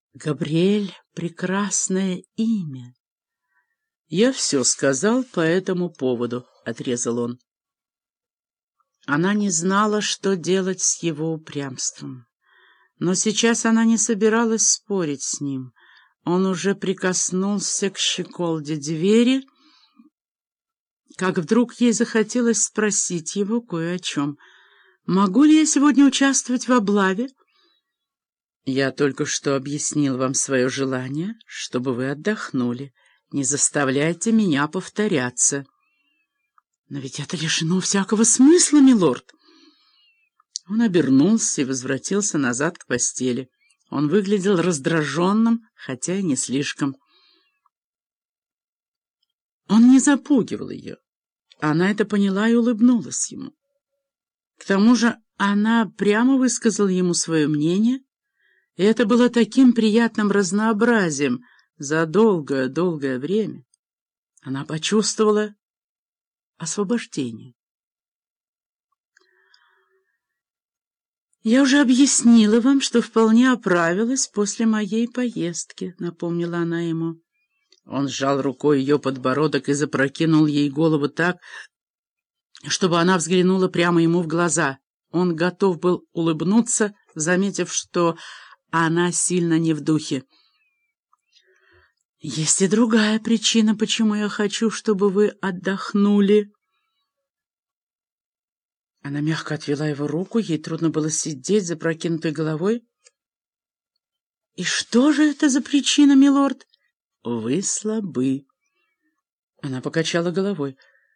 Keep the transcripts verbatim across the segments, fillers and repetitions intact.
Габриэль — прекрасное имя. «Я все сказал по этому поводу», — отрезал он. Она не знала, что делать с его упрямством. Но сейчас она не собиралась спорить с ним. Он уже прикоснулся к щеколде двери, как вдруг ей захотелось спросить его кое о чем. «Могу ли я сегодня участвовать в облаве?» «Я только что объяснил вам свое желание, чтобы вы отдохнули. Не заставляйте меня повторяться». «Но ведь это лишено всякого смысла, милорд». Он обернулся и возвратился назад к постели. Он выглядел раздраженным, хотя и не слишком. Он не запугивал ее. Она это поняла и улыбнулась ему. К тому же она прямо высказала ему свое мнение, и это было таким приятным разнообразием за долгое-долгое время. Она почувствовала освобождение. «Я уже объяснила вам, что вполне оправилась после моей поездки», — напомнила она ему. Он сжал рукой ее подбородок и запрокинул ей голову так, чтобы она взглянула прямо ему в глаза. Он готов был улыбнуться, заметив, что она сильно не в духе. «Есть и другая причина, почему я хочу, чтобы вы отдохнули». Она мягко отвела его руку, ей трудно было сидеть, запрокинутой головой. «И что же это за причина, милорд?» «Вы слабы». Она покачала головой.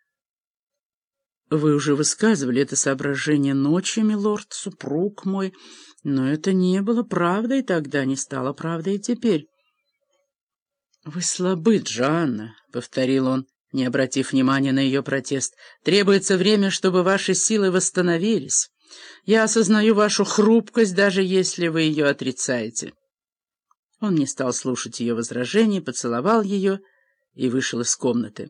«Вы уже высказывали это соображение ночью, милорд, супруг мой, но это не было правдой тогда, не стало правдой и теперь». «Вы слабы, Джоанна», — повторил он, не обратив внимания на ее протест. «Требуется время, чтобы ваши силы восстановились. Я осознаю вашу хрупкость, даже если вы ее отрицаете». Он не стал слушать ее возражений, поцеловал ее и вышел из комнаты.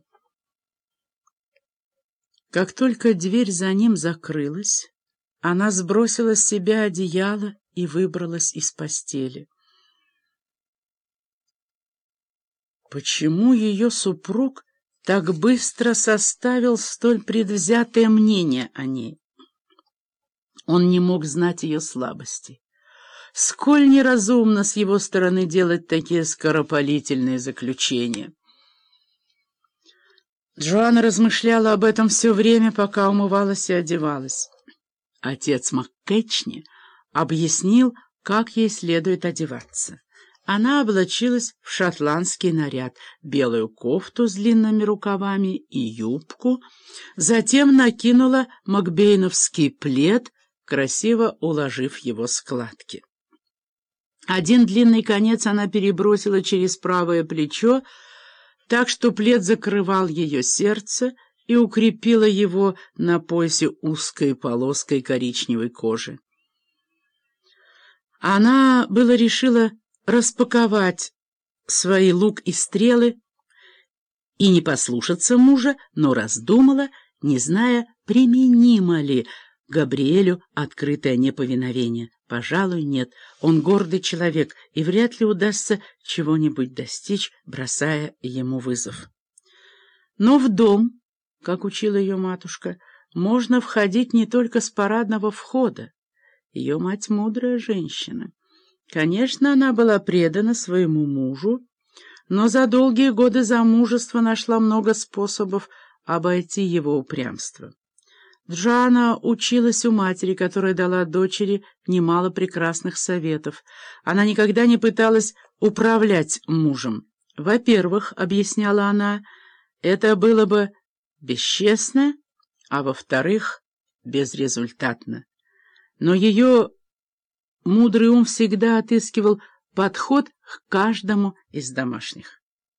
Как только дверь за ним закрылась, она сбросила с себя одеяло и выбралась из постели. Почему ее супруг так быстро составил столь предвзятое мнение о ней? Он не мог знать ее слабостей. Сколь неразумно с его стороны делать такие скоропалительные заключения. Джоанна размышляла об этом все время, пока умывалась и одевалась. Отец МакКетчни объяснил, как ей следует одеваться. Она облачилась в шотландский наряд, белую кофту с длинными рукавами и юбку, затем накинула макбейновский плед, красиво уложив его складки. Один длинный конец она перебросила через правое плечо, так что плед закрывал ее сердце и укрепила его на поясе узкой полоской коричневой кожи. Она было решила распаковать свои лук и стрелы и не послушаться мужа, но раздумала, не зная, применимо ли Габриэлю открытое неповиновение. Пожалуй, нет. Он гордый человек, и вряд ли удастся чего-нибудь достичь, бросая ему вызов. Но в дом, как учила ее матушка, можно входить не только с парадного входа. Ее мать мудрая женщина. Конечно, она была предана своему мужу, но за долгие годы замужества нашла много способов обойти его упрямство. Джоанна училась у матери, которая дала дочери немало прекрасных советов. Она никогда не пыталась управлять мужем. Во-первых, объясняла она, это было бы бесчестно, а во-вторых, безрезультатно. Но ее мудрый ум всегда отыскивал подход к каждому из домашних.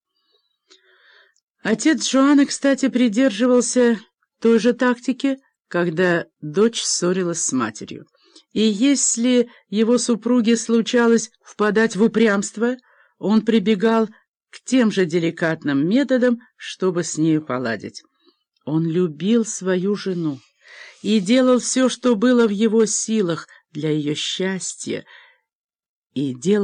Отец Джоанны, кстати, придерживался той же тактики, когда дочь ссорилась с матерью. И если его супруге случалось впадать в упрямство, он прибегал к тем же деликатным методам, чтобы с нею поладить. Он любил свою жену и делал все, что было в его силах для ее счастья, и делал